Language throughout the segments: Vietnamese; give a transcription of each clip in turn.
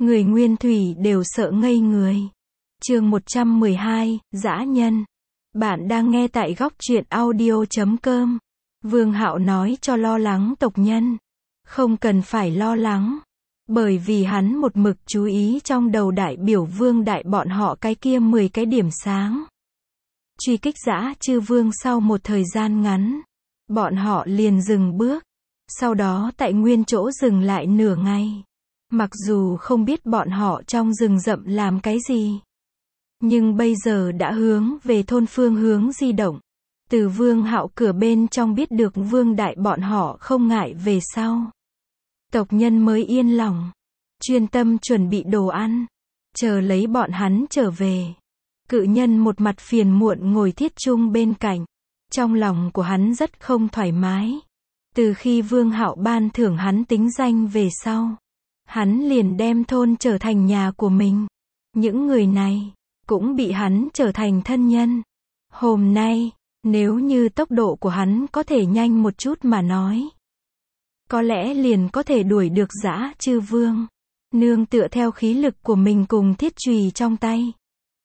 Người nguyên thủy đều sợ ngây người. Chương 112, Dã nhân. Bạn đang nghe tại góc truyện audio.com. Vương Hạo nói cho lo lắng tộc nhân. Không cần phải lo lắng. Bởi vì hắn một mực chú ý trong đầu đại biểu vương đại bọn họ cái kia 10 cái điểm sáng. Truy kích Dã Chư Vương sau một thời gian ngắn. Bọn họ liền dừng bước. Sau đó tại nguyên chỗ dừng lại nửa ngày. Mặc dù không biết bọn họ trong rừng rậm làm cái gì. Nhưng bây giờ đã hướng về thôn phương hướng di động. Từ Vương Hạo cửa bên trong biết được vương đại bọn họ không ngại về sau. Tộc nhân mới yên lòng. Chuyên tâm chuẩn bị đồ ăn. Chờ lấy bọn hắn trở về. Cự nhân một mặt phiền muộn ngồi thiết chung bên cạnh. Trong lòng của hắn rất không thoải mái. Từ khi Vương Hạo ban thưởng hắn tính danh về sau. Hắn liền đem thôn trở thành nhà của mình. Những người này cũng bị hắn trở thành thân nhân. Hôm nay, nếu như tốc độ của hắn có thể nhanh một chút mà nói. Có lẽ liền có thể đuổi được Dã Chư Vương. Nương tựa theo khí lực của mình cùng thiết chùy trong tay.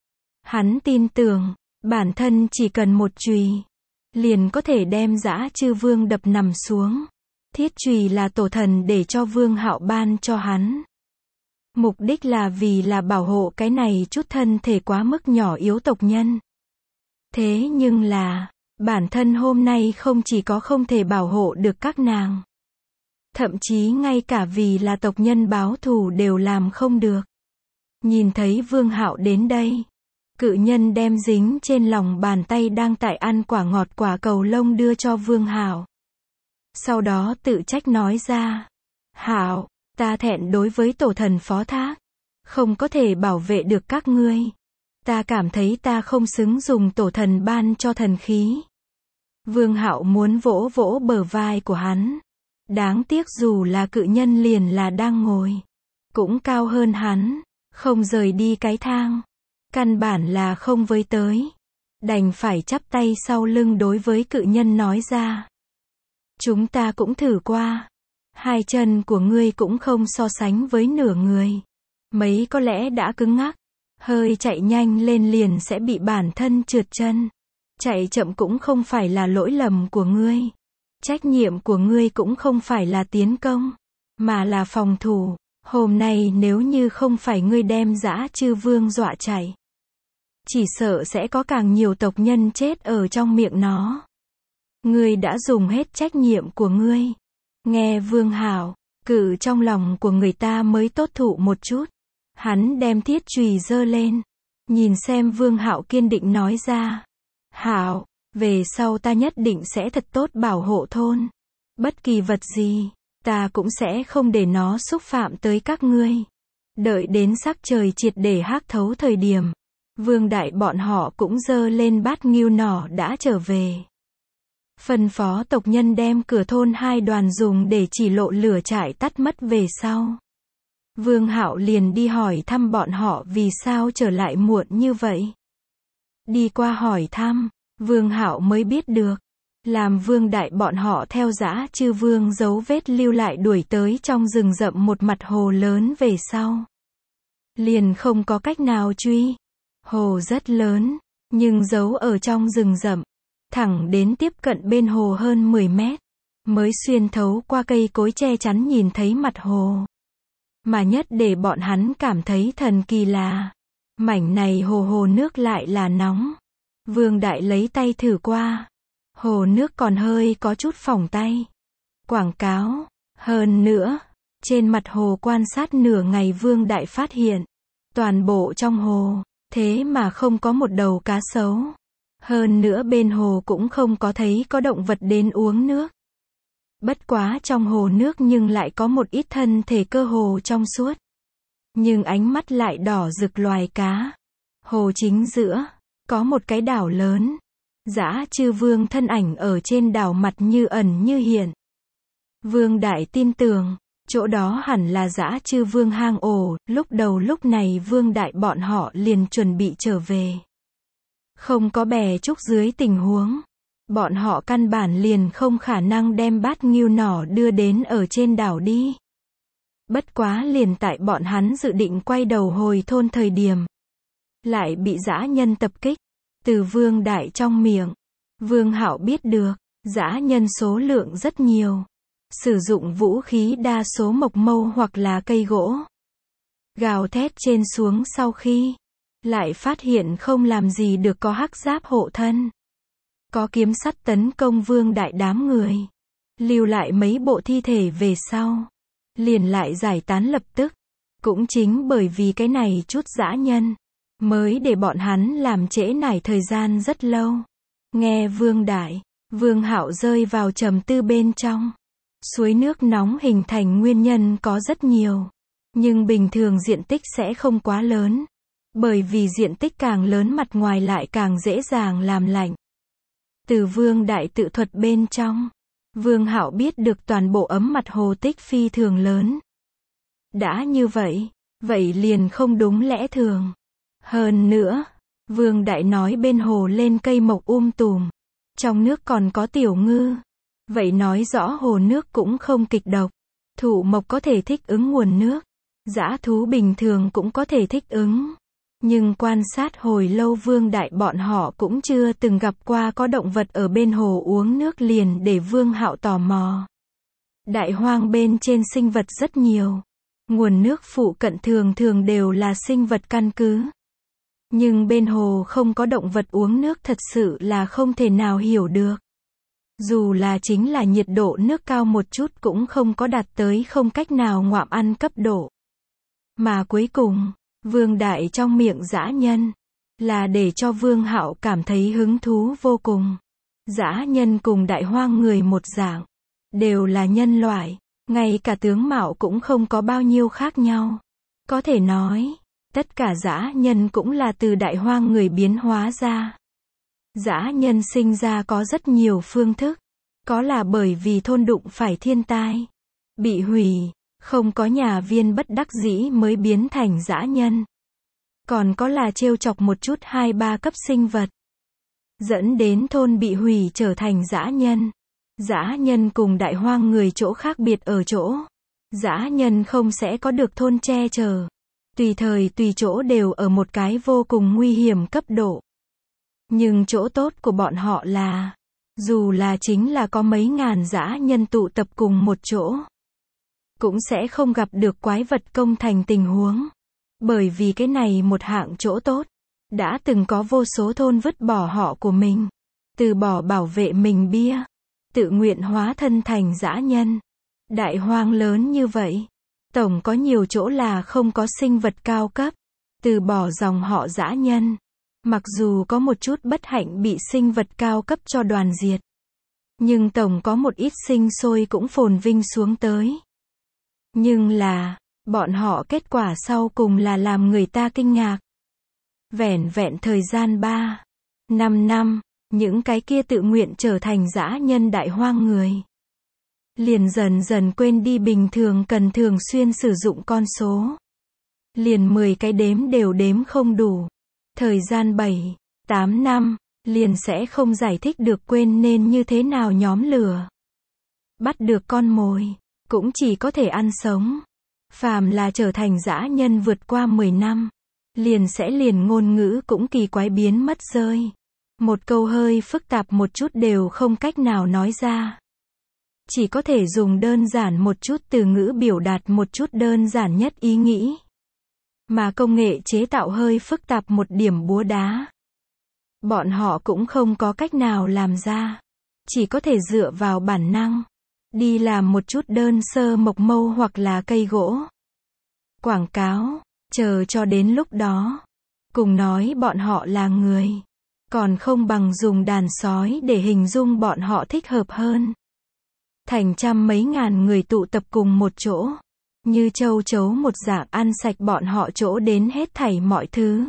Hắn tin tưởng, bản thân chỉ cần một chùy. Liền có thể đem Dã Chư Vương đập nằm xuống. Thiết chùy là tổ thần để cho Vương Hạo ban cho hắn. Mục đích là vì là bảo hộ cái này chút thân thể quá mức nhỏ yếu tộc nhân. Thế nhưng là, bản thân hôm nay không chỉ có không thể bảo hộ được các nàng. Thậm chí ngay cả vì là tộc nhân báo thù đều làm không được. Nhìn thấy Vương Hạo đến đây. Cự nhân đem dính trên lòng bàn tay đang tại ăn quả ngọt quả cầu lông đưa cho Vương Hạo. Sau đó tự trách nói ra. Hạo, ta thẹn đối với tổ thần phó thác. Không có thể bảo vệ được các ngươi. Ta cảm thấy ta không xứng dùng tổ thần ban cho thần khí. Vương Hạo muốn vỗ vỗ bờ vai của hắn. Đáng tiếc dù là cự nhân liền là đang ngồi. Cũng cao hơn hắn. Không rời đi cái thang. Căn bản là không với tới. Đành phải chắp tay sau lưng đối với cự nhân nói ra. Chúng ta cũng thử qua. Hai chân của ngươi cũng không so sánh với nửa người. Mấy có lẽ đã cứng ngắc. Hơi chạy nhanh lên liền sẽ bị bản thân trượt chân. Chạy chậm cũng không phải là lỗi lầm của ngươi. Trách nhiệm của ngươi cũng không phải là tiến công. Mà là phòng thủ. Hôm nay nếu như không phải ngươi đem Dã Chư Vương dọa chạy. Chỉ sợ sẽ có càng nhiều tộc nhân chết ở trong miệng nó. Ngươi đã dùng hết trách nhiệm của ngươi. Nghe Vương Hạo, cự trong lòng của người ta mới tốt thụ một chút. Hắn đem thiết chùy giơ lên. Nhìn xem Vương Hạo kiên định nói ra. Hạo, về sau ta nhất định sẽ thật tốt bảo hộ thôn. Bất kỳ vật gì, ta cũng sẽ không để nó xúc phạm tới các ngươi. Đợi đến sắc trời triệt để hắc thấu thời điểm. Vương đại bọn họ cũng giơ lên bát ngưu nỏ đã trở về. Phân phó tộc nhân đem cửa thôn hai đoàn dùng để chỉ lộ lửa trại tắt mất về sau. Vương Hạo liền đi hỏi thăm bọn họ vì sao trở lại muộn như vậy. Đi qua hỏi thăm, Vương Hạo mới biết được. Làm vương đại bọn họ theo Dã Chư Vương dấu vết lưu lại đuổi tới trong rừng rậm một mặt hồ lớn về sau. Liền không có cách nào truy. Hồ rất lớn, nhưng giấu ở trong rừng rậm. Thẳng đến tiếp cận bên hồ hơn 10 mét. Mới xuyên thấu qua cây cối che chắn nhìn thấy mặt hồ. Mà nhất để bọn hắn cảm thấy thần kỳ là. Mảnh này hồ nước lại là nóng. Vương đại lấy tay thử qua. Hồ nước còn hơi có chút phỏng tay. Quảng cáo. Hơn nữa. Trên mặt hồ quan sát nửa ngày Vương đại phát hiện. Toàn bộ trong hồ. Thế mà không có một đầu cá sấu. Hơn nữa bên hồ cũng không có thấy có động vật đến uống nước. Bất quá trong hồ nước nhưng lại có một ít thân thể cơ hồ trong suốt. Nhưng ánh mắt lại đỏ rực loài cá. Hồ chính giữa, có một cái đảo lớn. Dã Chư Vương thân ảnh ở trên đảo mặt như ẩn như hiện. Vương đại tin tưởng, chỗ đó hẳn là Dã Chư Vương hang ổ. Lúc này Vương đại bọn họ liền chuẩn bị trở về. Không có bè trúc dưới tình huống. Bọn họ căn bản liền không khả năng đem bát ngưu nỏ đưa đến ở trên đảo đi. Bất quá liền tại bọn hắn dự định quay đầu hồi thôn thời điểm, lại bị dã nhân tập kích. Từ Vương Đại trong miệng, Vương Hạo biết được, dã nhân số lượng rất nhiều, sử dụng vũ khí đa số mộc mâu hoặc là cây gỗ. Gào thét trên xuống sau khi, lại phát hiện không làm gì được có hắc giáp hộ thân. Có kiếm sắt tấn công Vương Đại đám người. Lưu lại mấy bộ thi thể về sau. Liền lại giải tán lập tức. Cũng chính bởi vì cái này chút dã nhân, mới để bọn hắn làm trễ nải thời gian rất lâu. Nghe Vương Đại, Vương Hạo rơi vào trầm tư bên trong. Suối nước nóng hình thành nguyên nhân có rất nhiều. Nhưng bình thường diện tích sẽ không quá lớn. Bởi vì diện tích càng lớn mặt ngoài lại càng dễ dàng làm lạnh. Từ Vương Đại tự thuật bên trong, Vương Hạo biết được toàn bộ ấm mặt hồ tích phi thường lớn. Đã như vậy, vậy liền không đúng lẽ thường. Hơn nữa, Vương Đại nói bên hồ lên cây mộc tùm. Trong nước còn có tiểu ngư. Vậy nói rõ hồ nước cũng không kịch độc. Thụ mộc có thể thích ứng nguồn nước. Dã thú bình thường cũng có thể thích ứng. Nhưng quan sát hồi lâu Vương Đại bọn họ cũng chưa từng gặp qua có động vật ở bên hồ uống nước liền để Vương Hạo tò mò. Đại hoang bên trên sinh vật rất nhiều. Nguồn nước phụ cận thường thường đều là sinh vật căn cứ. Nhưng bên hồ không có động vật uống nước thật sự là không thể nào hiểu được. Dù là chính là nhiệt độ nước cao một chút cũng không có đạt tới không cách nào ngoạm ăn cấp độ. Mà cuối cùng, Vương Đại trong miệng dã nhân, là để cho Vương Hạo cảm thấy hứng thú vô cùng. Dã nhân cùng đại hoang người một dạng, đều là nhân loại, ngay cả tướng mạo cũng không có bao nhiêu khác nhau. Có thể nói, tất cả dã nhân cũng là từ đại hoang người biến hóa ra. Dã nhân sinh ra có rất nhiều phương thức, có là bởi vì thôn đụng phải thiên tai, bị hủy, không có nhà viên bất đắc dĩ mới biến thành dã nhân. Còn có là trêu chọc một chút 2-3 cấp sinh vật, dẫn đến thôn bị hủy trở thành dã nhân. Dã nhân cùng đại hoang người chỗ khác biệt ở chỗ, dã nhân không sẽ có được thôn che chở, tùy thời tùy chỗ đều ở một cái vô cùng nguy hiểm cấp độ. Nhưng chỗ tốt của bọn họ là, dù là chính là có mấy ngàn dã nhân tụ tập cùng một chỗ, cũng sẽ không gặp được quái vật công thành tình huống. Bởi vì cái này một hạng chỗ tốt, đã từng có vô số thôn vứt bỏ họ của mình, từ bỏ bảo vệ mình bia, tự nguyện hóa thân thành dã nhân. Đại hoang lớn như vậy, tổng có nhiều chỗ là không có sinh vật cao cấp, từ bỏ dòng họ dã nhân. Mặc dù có một chút bất hạnh bị sinh vật cao cấp cho đoàn diệt, nhưng tổng có một ít sinh sôi cũng phồn vinh xuống tới. Nhưng là, bọn họ kết quả sau cùng là làm người ta kinh ngạc. Vẻn vẹn thời gian 3-5 năm, những cái kia tự nguyện trở thành dã nhân đại hoang người, liền dần dần quên đi bình thường cần thường xuyên sử dụng con số. Liền 10 cái đếm đều đếm không đủ. Thời gian 7-8 năm, liền sẽ không giải thích được quên nên như thế nào nhóm lửa. Bắt được con mồi, cũng chỉ có thể ăn sống. Phàm là trở thành dã nhân vượt qua 10 năm, liền ngôn ngữ cũng kỳ quái biến mất rơi. Một câu hơi phức tạp một chút đều không cách nào nói ra. Chỉ có thể dùng đơn giản một chút từ ngữ biểu đạt một chút đơn giản nhất ý nghĩ. Mà công nghệ chế tạo hơi phức tạp một điểm búa đá, bọn họ cũng không có cách nào làm ra. Chỉ có thể dựa vào bản năng, đi làm một chút đơn sơ mộc mâu hoặc là cây gỗ. Quảng cáo, chờ cho đến lúc đó, cùng nói bọn họ là người, còn không bằng dùng đàn sói để hình dung bọn họ thích hợp hơn. Thành trăm mấy ngàn người tụ tập cùng một chỗ, như châu chấu một dạng ăn sạch bọn họ chỗ đến hết thảy mọi thứ.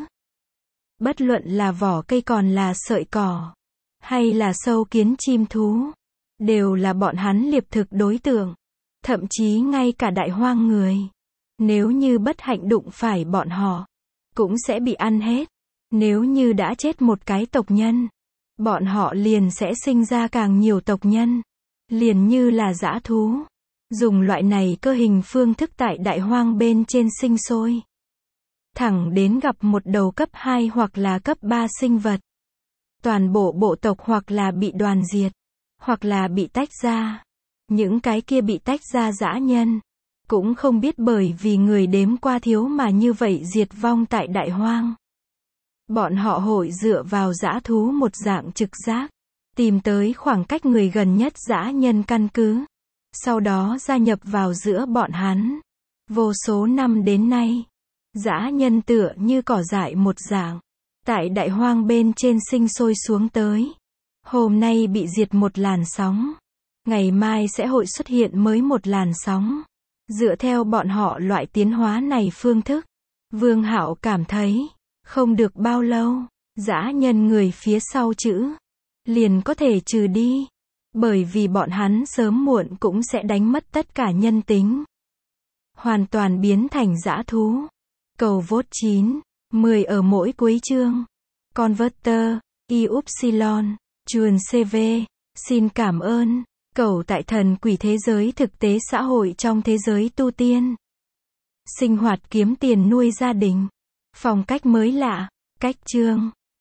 Bất luận là vỏ cây còn là sợi cỏ, hay là sâu kiến chim thú, đều là bọn hắn liệp thực đối tượng. Thậm chí ngay cả đại hoang người, nếu như bất hạnh đụng phải bọn họ, cũng sẽ bị ăn hết. Nếu như đã chết một cái tộc nhân, bọn họ liền sẽ sinh ra càng nhiều tộc nhân. Liền như là dã thú, Dùng loại này cơ hình phương thức tại đại hoang bên trên sinh sôi. Thẳng đến gặp một đầu cấp 2 hoặc là cấp 3 sinh vật. Toàn bộ bộ tộc hoặc là bị đoàn diệt, hoặc là bị tách ra. Những cái kia bị tách ra dã nhân, cũng không biết bởi vì người đếm qua thiếu mà như vậy diệt vong tại đại hoang. Bọn họ hội dựa vào dã thú một dạng trực giác, tìm tới khoảng cách người gần nhất dã nhân căn cứ. Sau đó gia nhập vào giữa bọn hắn. Vô số năm đến nay, dã nhân tựa như cỏ dại một dạng, tại đại hoang bên trên sinh sôi xuống tới. Hôm nay bị diệt một làn sóng, ngày mai sẽ hội xuất hiện mới một làn sóng. Dựa theo bọn họ loại tiến hóa này phương thức, Vương Hạo cảm thấy, không được bao lâu, dã nhân người phía sau chữ liền có thể trừ đi. Bởi vì bọn hắn sớm muộn cũng sẽ đánh mất tất cả nhân tính. Hoàn toàn biến thành dã thú. Cầu vote 9, 10 ở mỗi cuối chương. Converter, Yupsilon, Chuồn CV, xin cảm ơn. Cầu tại thần quỷ thế giới thực tế xã hội trong thế giới tu tiên. Sinh hoạt kiếm tiền nuôi gia đình. Phong cách mới lạ, cách chương.